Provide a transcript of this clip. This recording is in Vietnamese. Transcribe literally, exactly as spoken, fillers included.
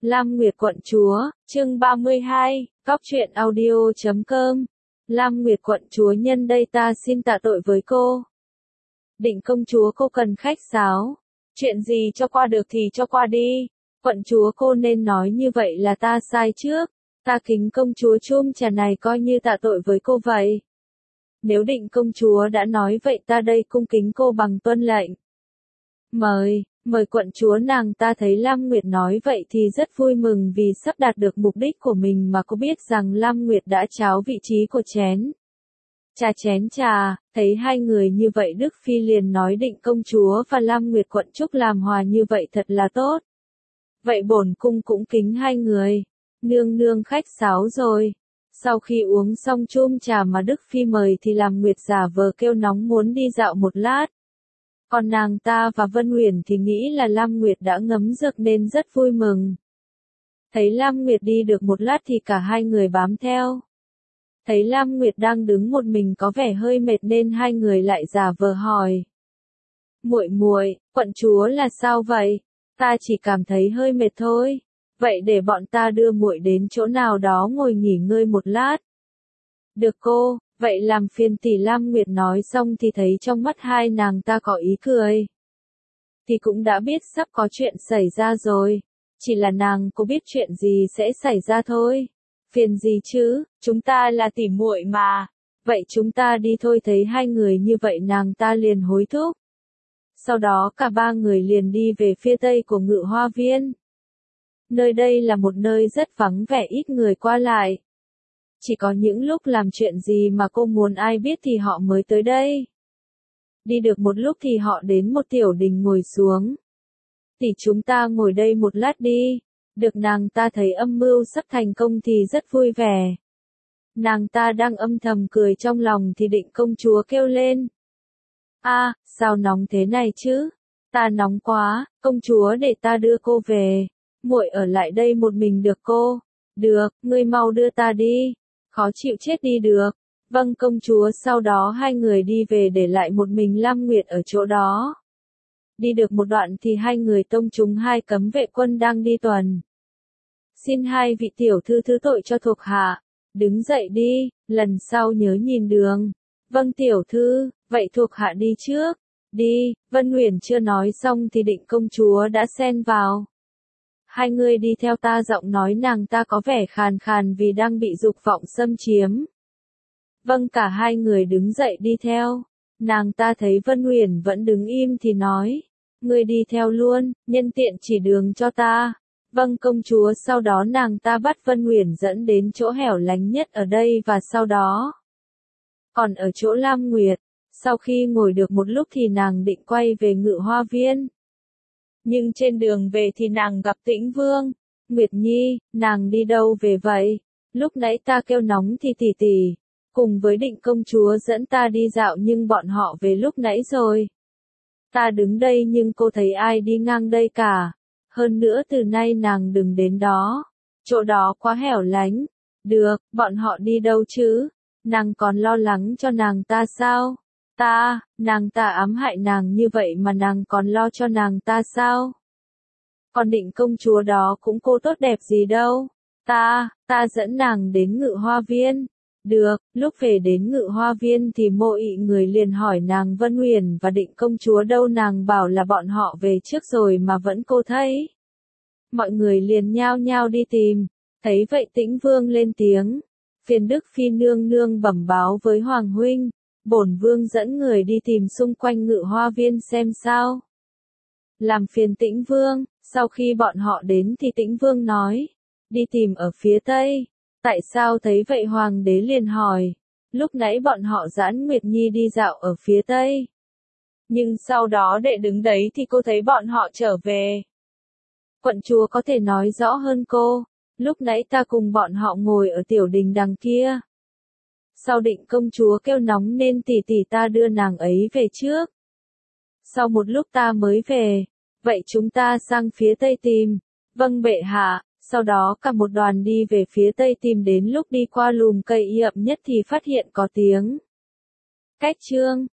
Lam Nguyệt quận chúa, chương ba mươi hai, Cóc truyện audio chấm com. Lam Nguyệt quận chúa, nhân đây ta xin tạ tội với cô. Định công chúa, cô cần khách sáo. Chuyện gì cho qua được thì cho qua đi. Quận chúa, cô nên nói như vậy là ta sai trước. Ta kính công chúa chung trà này coi như tạ tội với cô vậy. Nếu định công chúa đã nói vậy, ta đây cung kính cô bằng tuân lệnh. Mời, mời quận chúa. Nàng ta thấy Lam Nguyệt nói vậy thì rất vui mừng vì sắp đạt được mục đích của mình, mà cô biết rằng Lam Nguyệt đã tráo vị trí của chén. Trà chén trà, thấy hai người như vậy Đức Phi liền nói định công chúa và Lam Nguyệt quận chúc làm hòa như vậy thật là tốt. Vậy bổn cung cũng kính hai người. Nương nương khách sáo rồi. Sau khi uống xong chung trà mà Đức Phi mời thì Lam Nguyệt giả vờ kêu nóng muốn đi dạo một lát. Còn nàng ta và Vân Uyển thì nghĩ là Lam Nguyệt đã ngấm dược nên rất vui mừng. Thấy Lam Nguyệt đi được một lát thì cả hai người bám theo. Thấy Lam Nguyệt đang đứng một mình có vẻ hơi mệt nên hai người lại giả vờ hỏi. Muội muội, quận chúa là sao vậy? Ta chỉ cảm thấy hơi mệt thôi. Vậy để bọn ta đưa muội đến chỗ nào đó ngồi nghỉ ngơi một lát. Được cô, vậy làm phiền tỷ. Lam Nguyệt nói xong thì thấy trong mắt hai nàng ta có ý cười. Thì cũng đã biết sắp có chuyện xảy ra rồi. Chỉ là nàng có biết chuyện gì sẽ xảy ra thôi. Phiền gì chứ, chúng ta là tỉ muội mà. Vậy chúng ta đi thôi. Thấy hai người như vậy nàng ta liền hối thúc. Sau đó cả ba người liền đi về phía tây của Ngự Hoa Viên. Nơi đây là một nơi rất vắng vẻ, ít người qua lại. Chỉ có những lúc làm chuyện gì mà cô muốn ai biết thì họ mới tới đây. Đi được một lúc thì họ đến một tiểu đình ngồi xuống. Tỷ, chúng ta ngồi đây một lát đi. Được. Nàng ta thấy âm mưu sắp thành công thì rất vui vẻ. Nàng ta đang âm thầm cười trong lòng thì định công chúa kêu lên. A, à, sao nóng thế này chứ? Ta nóng quá, công chúa để ta đưa cô về. Muội ở lại đây một mình được cô? Được, ngươi mau đưa ta đi. Khó chịu chết đi được. Vâng công chúa. Sau đó hai người đi về để lại một mình Lam Nguyệt ở chỗ đó. Đi được một đoạn thì hai người tông trúng hai cấm vệ quân đang đi tuần. Xin hai vị tiểu thư thứ tội cho thuộc hạ. Đứng dậy đi, lần sau nhớ nhìn đường. Vâng tiểu thư, vậy thuộc hạ đi trước. Đi. Vân Uyển chưa nói xong thì định công chúa đã xen vào. Hai người đi theo ta. Giọng nói nàng ta có vẻ khàn khàn vì đang bị dục vọng xâm chiếm. Vâng. Cả hai người đứng dậy đi theo. Nàng ta thấy Vân Uyển vẫn đứng im thì nói. Ngươi đi theo luôn, nhân tiện chỉ đường cho ta. Vâng công chúa. Sau đó nàng ta bắt Vân Uyển dẫn đến chỗ hẻo lánh nhất ở đây và sau đó. Còn ở chỗ Lam Nguyệt, sau khi ngồi được một lúc thì nàng định quay về Ngự Hoa Viên. Nhưng trên đường về thì nàng gặp Tĩnh Vương. Nguyệt Nhi, nàng đi đâu về vậy? Lúc nãy ta kêu nóng thì tỷ tỷ, cùng với định công chúa dẫn ta đi dạo nhưng bọn họ về lúc nãy rồi. Ta đứng đây nhưng cô thấy ai đi ngang đây cả. Hơn nữa từ nay nàng đừng đến đó. Chỗ đó quá hẻo lánh. Được, bọn họ đi đâu chứ? Nàng còn lo lắng cho nàng ta sao? Ta, nàng ta ám hại nàng như vậy mà nàng còn lo cho nàng ta sao? Còn định công chúa đó cũng cô tốt đẹp gì đâu. Ta, ta dẫn nàng đến Ngự Hoa Viên. Được. Lúc về đến Ngự Hoa Viên thì Mộ Ị người liền hỏi nàng Vân Uyển và định công chúa đâu. Nàng bảo là bọn họ về trước rồi mà vẫn cô thấy. Mọi người liền nhao nhao đi tìm. Thấy vậy Tĩnh Vương lên tiếng. Phiền Đức Phi nương nương bẩm báo với Hoàng huynh. Bổn vương dẫn người đi tìm xung quanh Ngự Hoa Viên xem sao. Làm phiền Tĩnh Vương. Sau khi bọn họ đến thì Tĩnh Vương nói. Đi tìm ở phía tây. Tại sao thấy vậy? Hoàng đế liền hỏi. Lúc nãy bọn họ dẫn Nguyệt Nhi đi dạo ở phía tây. Nhưng sau đó đệ đứng đấy thì cô thấy bọn họ trở về. Quận chúa có thể nói rõ hơn cô. Lúc nãy ta cùng bọn họ ngồi ở tiểu đình đằng kia. Sau định công chúa kêu nóng nên tỷ tỷ ta đưa nàng ấy về trước. Sau một lúc ta mới về. Vậy chúng ta sang phía tây tìm. Vâng bệ hạ. Sau đó cả một đoàn đi về phía tây tìm, đến lúc đi qua lùm cây ậm nhất thì phát hiện có tiếng. Cách chương.